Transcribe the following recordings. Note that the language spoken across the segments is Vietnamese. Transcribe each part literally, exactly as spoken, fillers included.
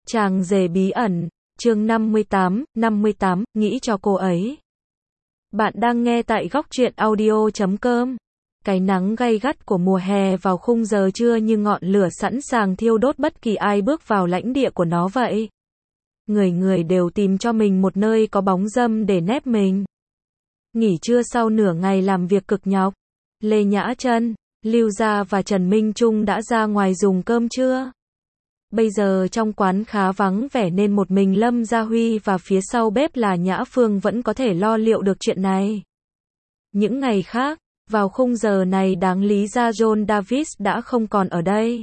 Chàng rể bí ẩn, chương năm mươi tám, năm mươi tám, nghĩ cho cô ấy. Bạn đang nghe tại góc truyện audio chấm com. Cái nắng gay gắt của mùa hè vào khung giờ trưa như ngọn lửa sẵn sàng thiêu đốt bất kỳ ai bước vào lãnh địa của nó vậy. Người người đều tìm cho mình một nơi có bóng râm để nép mình. Nghỉ trưa sau nửa ngày làm việc cực nhọc, Lê Nhã Trân, Lưu Gia và Trần Minh Trung đã ra ngoài dùng cơm trưa. Bây giờ trong quán khá vắng vẻ nên một mình Lâm Gia Huy và phía sau bếp là Nhã Phương vẫn có thể lo liệu được chuyện này. Những ngày khác, vào khung giờ này đáng lý ra John Davis đã không còn ở đây.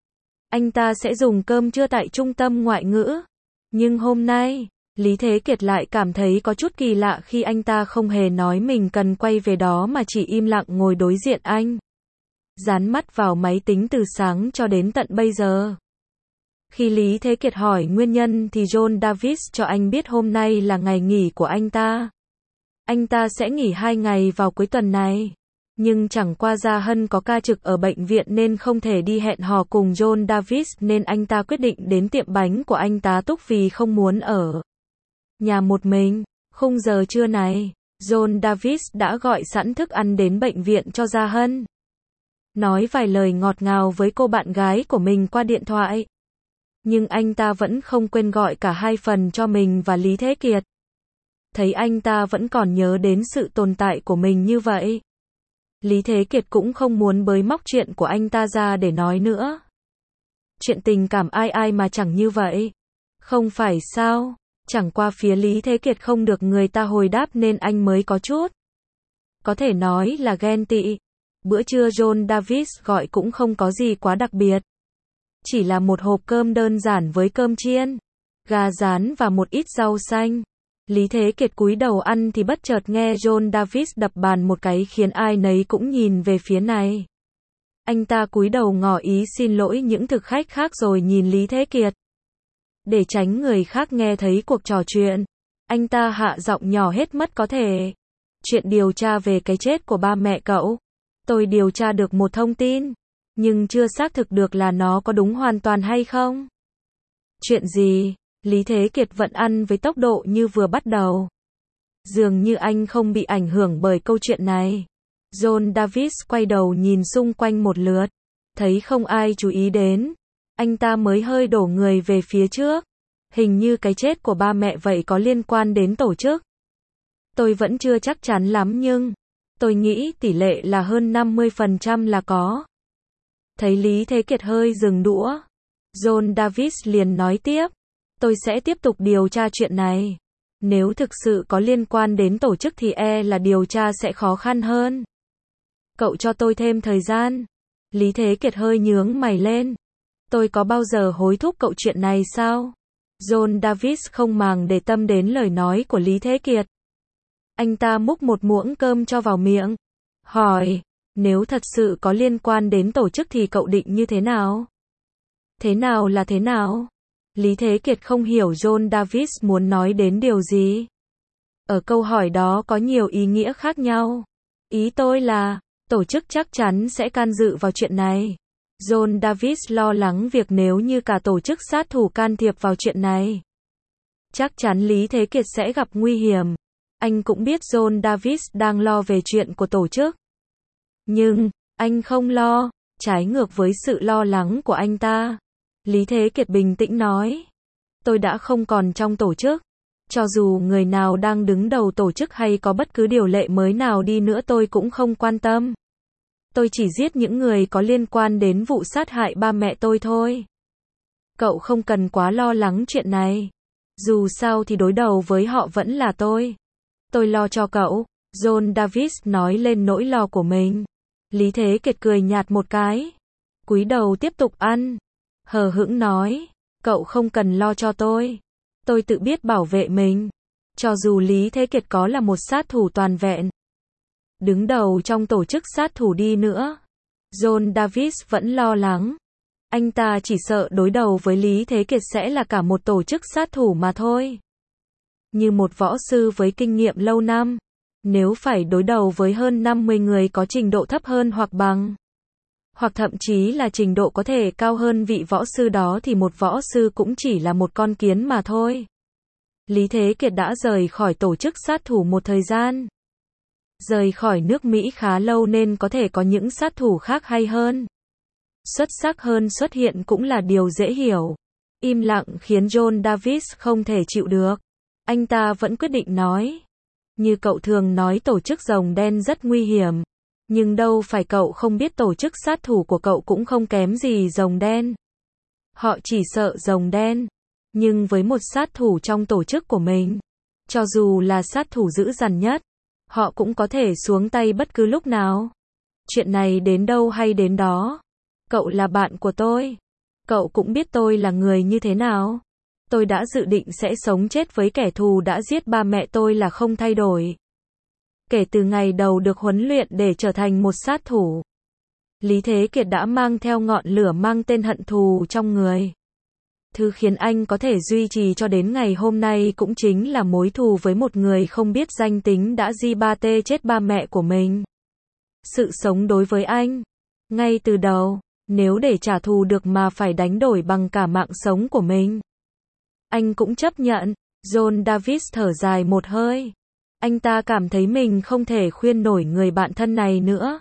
Anh ta sẽ dùng cơm trưa tại trung tâm ngoại ngữ. Nhưng hôm nay, Lý Thế Kiệt lại cảm thấy có chút kỳ lạ khi anh ta không hề nói mình cần quay về đó mà chỉ im lặng ngồi đối diện anh. Dán mắt vào máy tính từ sáng cho đến tận bây giờ. Khi Lý Thế Kiệt hỏi nguyên nhân thì John Davis cho anh biết hôm nay là ngày nghỉ của anh ta. Anh ta sẽ nghỉ hai ngày vào cuối tuần này. Nhưng chẳng qua Gia Hân có ca trực ở bệnh viện nên không thể đi hẹn hò cùng John Davis nên anh ta quyết định đến tiệm bánh của anh tá túc vì không muốn ở nhà một mình. Khung giờ trưa này, John Davis đã gọi sẵn thức ăn đến bệnh viện cho Gia Hân. Nói vài lời ngọt ngào với cô bạn gái của mình qua điện thoại. Nhưng anh ta vẫn không quên gọi cả hai phần cho mình và Lý Thế Kiệt. Thấy anh ta vẫn còn nhớ đến sự tồn tại của mình như vậy. Lý Thế Kiệt cũng không muốn bới móc chuyện của anh ta ra để nói nữa. Chuyện tình cảm ai ai mà chẳng như vậy. Không phải sao? Chẳng qua phía Lý Thế Kiệt không được người ta hồi đáp nên anh mới có chút. Có thể nói là ghen tị. Bữa trưa John Davis gọi cũng không có gì quá đặc biệt. Chỉ là một hộp cơm đơn giản với cơm chiên, gà rán và một ít rau xanh. Lý Thế Kiệt cúi đầu ăn thì bất chợt nghe John Davis đập bàn một cái khiến ai nấy cũng nhìn về phía này. Anh ta cúi đầu ngỏ ý xin lỗi những thực khách khác rồi nhìn Lý Thế Kiệt. Để tránh người khác nghe thấy cuộc trò chuyện, anh ta hạ giọng nhỏ hết mất có thể. Chuyện điều tra về cái chết của ba mẹ cậu. Tôi điều tra được một thông tin. Nhưng chưa xác thực được là nó có đúng hoàn toàn hay không. Chuyện gì? Lý Thế Kiệt vẫn ăn với tốc độ như vừa bắt đầu. Dường như anh không bị ảnh hưởng bởi câu chuyện này. John Davis quay đầu nhìn xung quanh một lượt. Thấy không ai chú ý đến. Anh ta mới hơi đổ người về phía trước. Hình như cái chết của ba mẹ vậy có liên quan đến tổ chức. Tôi vẫn chưa chắc chắn lắm nhưng tôi nghĩ tỷ lệ là hơn năm mươi phần trăm là có. Thấy Lý Thế Kiệt hơi dừng đũa, John Davis liền nói tiếp. Tôi sẽ tiếp tục điều tra chuyện này. Nếu thực sự có liên quan đến tổ chức thì e là điều tra sẽ khó khăn hơn. Cậu cho tôi thêm thời gian. Lý Thế Kiệt hơi nhướng mày lên. Tôi có bao giờ hối thúc cậu chuyện này sao? John Davis không màng để tâm đến lời nói của Lý Thế Kiệt. Anh ta múc một muỗng cơm cho vào miệng. Hỏi. Nếu thật sự có liên quan đến tổ chức thì cậu định như thế nào? Thế nào là thế nào? Lý Thế Kiệt không hiểu John Davis muốn nói đến điều gì. Ở câu hỏi đó có nhiều ý nghĩa khác nhau. Ý tôi là, tổ chức chắc chắn sẽ can dự vào chuyện này. John Davis lo lắng việc nếu như cả tổ chức sát thủ can thiệp vào chuyện này. Chắc chắn Lý Thế Kiệt sẽ gặp nguy hiểm. Anh cũng biết John Davis đang lo về chuyện của tổ chức. Nhưng, anh không lo, trái ngược với sự lo lắng của anh ta. Lý Thế Kiệt bình tĩnh nói. Tôi đã không còn trong tổ chức. Cho dù người nào đang đứng đầu tổ chức hay có bất cứ điều lệ mới nào đi nữa tôi cũng không quan tâm. Tôi chỉ giết những người có liên quan đến vụ sát hại ba mẹ tôi thôi. Cậu không cần quá lo lắng chuyện này. Dù sao thì đối đầu với họ vẫn là tôi. Tôi lo cho cậu. John Davis nói lên nỗi lo của mình. Lý Thế Kiệt cười nhạt một cái. Cúi đầu tiếp tục ăn. Hờ hững nói. Cậu không cần lo cho tôi. Tôi tự biết bảo vệ mình. Cho dù Lý Thế Kiệt có là một sát thủ toàn vẹn. Đứng đầu trong tổ chức sát thủ đi nữa. John Davis vẫn lo lắng. Anh ta chỉ sợ đối đầu với Lý Thế Kiệt sẽ là cả một tổ chức sát thủ mà thôi. Như một võ sư với kinh nghiệm lâu năm. Nếu phải đối đầu với hơn năm mươi người có trình độ thấp hơn hoặc bằng hoặc thậm chí là trình độ có thể cao hơn vị võ sư đó thì một võ sư cũng chỉ là một con kiến mà thôi. Lý Thế Kiệt đã rời khỏi tổ chức sát thủ một thời gian. Rời khỏi nước Mỹ khá lâu nên có thể có những sát thủ khác hay hơn, xuất sắc hơn xuất hiện cũng là điều dễ hiểu. Im lặng khiến John Davis không thể chịu được. Anh ta vẫn quyết định nói. Như cậu thường nói tổ chức rồng đen rất nguy hiểm. Nhưng đâu phải cậu không biết tổ chức sát thủ của cậu cũng không kém gì rồng đen. Họ chỉ sợ rồng đen. Nhưng với một sát thủ trong tổ chức của mình, cho dù là sát thủ dữ dằn nhất, họ cũng có thể xuống tay bất cứ lúc nào. Chuyện này đến đâu hay đến đó. Cậu là bạn của tôi. Cậu cũng biết tôi là người như thế nào. Tôi đã dự định sẽ sống chết với kẻ thù đã giết ba mẹ tôi là không thay đổi. Kể từ ngày đầu được huấn luyện để trở thành một sát thủ, Lý Thế Kiệt đã mang theo ngọn lửa mang tên hận thù trong người. Thứ khiến anh có thể duy trì cho đến ngày hôm nay cũng chính là mối thù với một người không biết danh tính đã di ba tê chết ba mẹ của mình. Sự sống đối với anh, ngay từ đầu, nếu để trả thù được mà phải đánh đổi bằng cả mạng sống của mình, anh cũng chấp nhận. John Davis thở dài một hơi. Anh ta cảm thấy mình không thể khuyên nổi người bạn thân này nữa.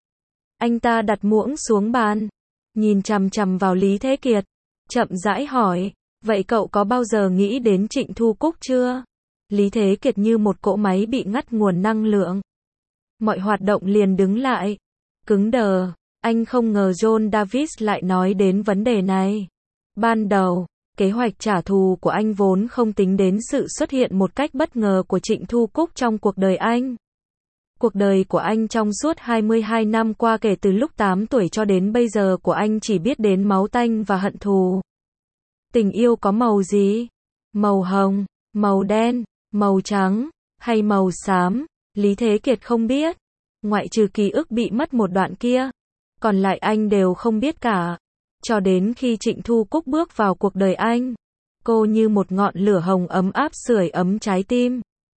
Anh ta đặt muỗng xuống bàn, nhìn chằm chằm vào Lý Thế Kiệt, chậm rãi hỏi, vậy cậu có bao giờ nghĩ đến Trịnh Thu Cúc chưa? Lý Thế Kiệt như một cỗ máy bị ngắt nguồn năng lượng. Mọi hoạt động liền đứng lại, cứng đờ. Anh không ngờ John Davis lại nói đến vấn đề này. Ban đầu, kế hoạch trả thù của anh vốn không tính đến sự xuất hiện một cách bất ngờ của Trịnh Thu Cúc trong cuộc đời anh. Cuộc đời của anh trong suốt hai mươi hai năm qua kể từ lúc tám tuổi cho đến bây giờ của anh chỉ biết đến máu tanh và hận thù. Tình yêu có màu gì? Màu hồng, màu đen, màu trắng, hay màu xám? Lý Thế Kiệt không biết. Ngoại trừ ký ức bị mất một đoạn kia, còn lại anh đều không biết cả. Cho đến khi Trịnh Thu Cúc bước vào cuộc đời anh, cô như một ngọn lửa hồng ấm áp sưởi ấm trái tim.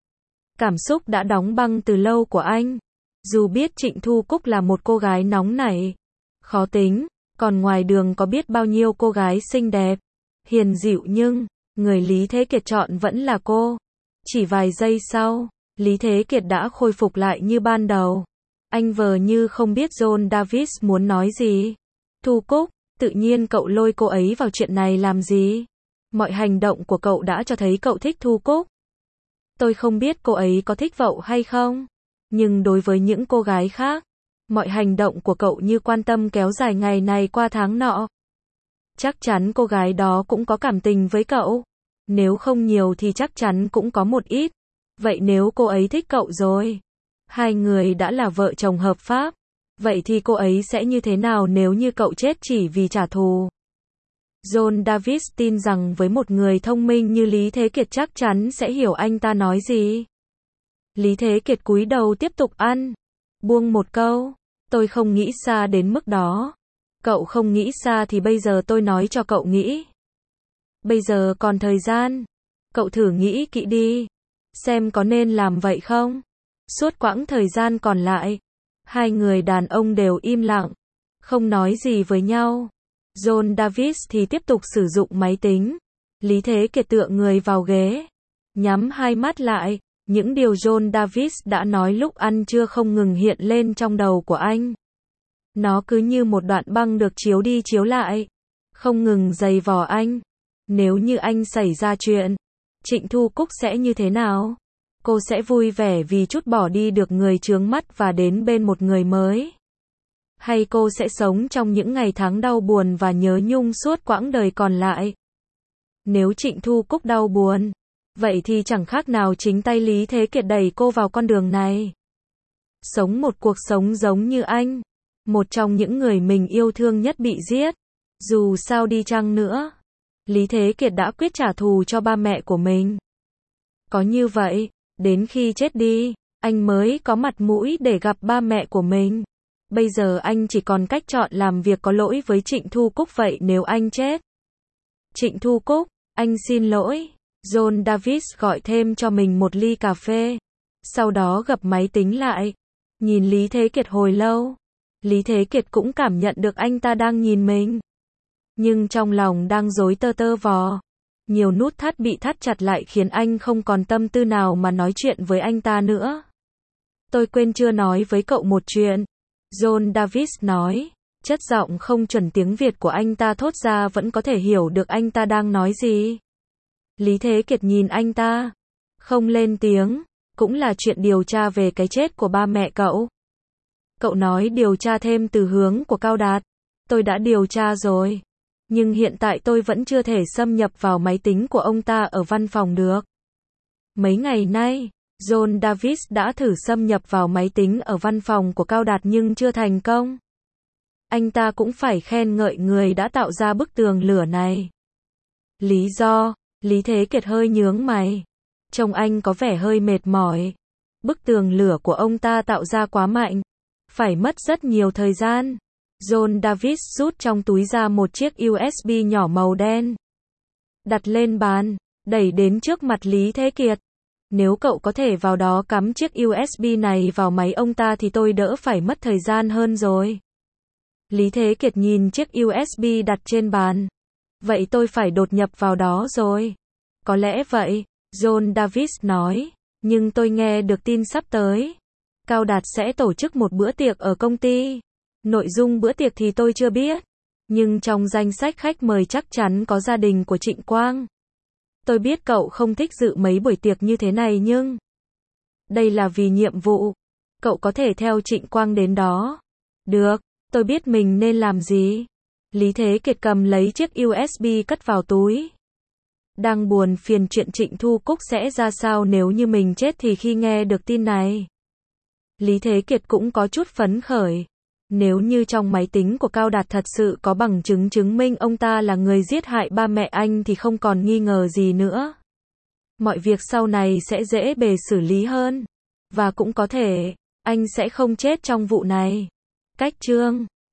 Cảm xúc đã đóng băng từ lâu của anh. Dù biết Trịnh Thu Cúc là một cô gái nóng nảy, khó tính, còn ngoài đường có biết bao nhiêu cô gái xinh đẹp, hiền dịu nhưng, người Lý Thế Kiệt chọn vẫn là cô. Chỉ vài giây sau, Lý Thế Kiệt đã khôi phục lại như ban đầu. Anh vờ như không biết John Davis muốn nói gì. Thu Cúc, tự nhiên cậu lôi cô ấy vào chuyện này làm gì? Mọi hành động của cậu đã cho thấy cậu thích Thu Cúc. Tôi không biết cô ấy có thích cậu hay không, nhưng đối với những cô gái khác, mọi hành động của cậu như quan tâm kéo dài ngày này qua tháng nọ. Chắc chắn cô gái đó cũng có cảm tình với cậu. Nếu không nhiều thì chắc chắn cũng có một ít. Vậy nếu cô ấy thích cậu rồi, hai người đã là vợ chồng hợp pháp, vậy thì cô ấy sẽ như thế nào nếu như cậu chết chỉ vì trả thù? John Davis tin rằng với một người thông minh như Lý Thế Kiệt chắc chắn sẽ hiểu anh ta nói gì. Lý Thế Kiệt cúi đầu tiếp tục ăn, buông một câu, tôi không nghĩ xa đến mức đó. Cậu không nghĩ xa thì bây giờ tôi nói cho cậu nghĩ. Bây giờ còn thời gian, cậu thử nghĩ kỹ đi, xem có nên làm vậy không? Suốt quãng thời gian còn lại, hai người đàn ông đều im lặng, không nói gì với nhau. John Davis thì tiếp tục sử dụng máy tính. Lý Thế Kiệt tựa người vào ghế, nhắm hai mắt lại. Những điều John Davis đã nói lúc ăn trưa không ngừng hiện lên trong đầu của anh. Nó cứ như một đoạn băng được chiếu đi chiếu lại, không ngừng giày vò anh. Nếu như anh xảy ra chuyện, Trịnh Thu Cúc sẽ như thế nào? Cô sẽ vui vẻ vì trút bỏ đi được người chướng mắt và đến bên một người mới? Hay cô sẽ sống trong những ngày tháng đau buồn và nhớ nhung suốt quãng đời còn lại? Nếu Trịnh Thu Cúc đau buồn, vậy thì chẳng khác nào chính tay Lý Thế Kiệt đẩy cô vào con đường này. Sống một cuộc sống giống như anh, một trong những người mình yêu thương nhất bị giết. Dù sao đi chăng nữa, Lý Thế Kiệt đã quyết trả thù cho ba mẹ của mình. Có như vậy, đến khi chết đi, anh mới có mặt mũi để gặp ba mẹ của mình. Bây giờ anh chỉ còn cách chọn làm việc có lỗi với Trịnh Thu Cúc vậy nếu anh chết. Trịnh Thu Cúc, anh xin lỗi. John Davis gọi thêm cho mình một ly cà phê. Sau đó gập máy tính lại. Nhìn Lý Thế Kiệt hồi lâu. Lý Thế Kiệt cũng cảm nhận được anh ta đang nhìn mình. Nhưng trong lòng đang rối tơ tơ vò. Nhiều nút thắt bị thắt chặt lại khiến anh không còn tâm tư nào mà nói chuyện với anh ta nữa. Tôi quên chưa nói với cậu một chuyện. John Davis nói. Chất giọng không chuẩn tiếng Việt của anh ta thốt ra vẫn có thể hiểu được anh ta đang nói gì. Lý Thế Kiệt nhìn anh ta. Không lên tiếng. Cũng là chuyện điều tra về cái chết của ba mẹ cậu. Cậu nói điều tra thêm từ hướng của Cao Đạt. Tôi đã điều tra rồi. Nhưng hiện tại tôi vẫn chưa thể xâm nhập vào máy tính của ông ta ở văn phòng được. Mấy ngày nay, John Davis đã thử xâm nhập vào máy tính ở văn phòng của Cao Đạt nhưng chưa thành công. Anh ta cũng phải khen ngợi người đã tạo ra bức tường lửa này. Lý do, Lý Thế Kiệt hơi nhướng mày. Trông anh có vẻ hơi mệt mỏi. Bức tường lửa của ông ta tạo ra quá mạnh. Phải mất rất nhiều thời gian. John Davis rút trong túi ra một chiếc u ét bê nhỏ màu đen. Đặt lên bàn, đẩy đến trước mặt Lý Thế Kiệt. Nếu cậu có thể vào đó cắm chiếc u ét bê này vào máy ông ta thì tôi đỡ phải mất thời gian hơn rồi. Lý Thế Kiệt nhìn chiếc u ét bê đặt trên bàn. Vậy tôi phải đột nhập vào đó rồi. Có lẽ vậy, John Davis nói. Nhưng tôi nghe được tin sắp tới. Cao Đạt sẽ tổ chức một bữa tiệc ở công ty. Nội dung bữa tiệc thì tôi chưa biết. Nhưng trong danh sách khách mời chắc chắn có gia đình của Trịnh Quang. Tôi biết cậu không thích dự mấy buổi tiệc như thế này nhưng... Đây là vì nhiệm vụ. Cậu có thể theo Trịnh Quang đến đó. Được, tôi biết mình nên làm gì. Lý Thế Kiệt cầm lấy chiếc u ét bê cất vào túi. Đang buồn phiền chuyện Trịnh Thu Cúc sẽ ra sao nếu như mình chết thì khi nghe được tin này. Lý Thế Kiệt cũng có chút phấn khởi. Nếu như trong máy tính của Cao Đạt thật sự có bằng chứng chứng minh ông ta là người giết hại ba mẹ anh thì không còn nghi ngờ gì nữa. Mọi việc sau này sẽ dễ bề xử lý hơn. Và cũng có thể, anh sẽ không chết trong vụ này. Cách chương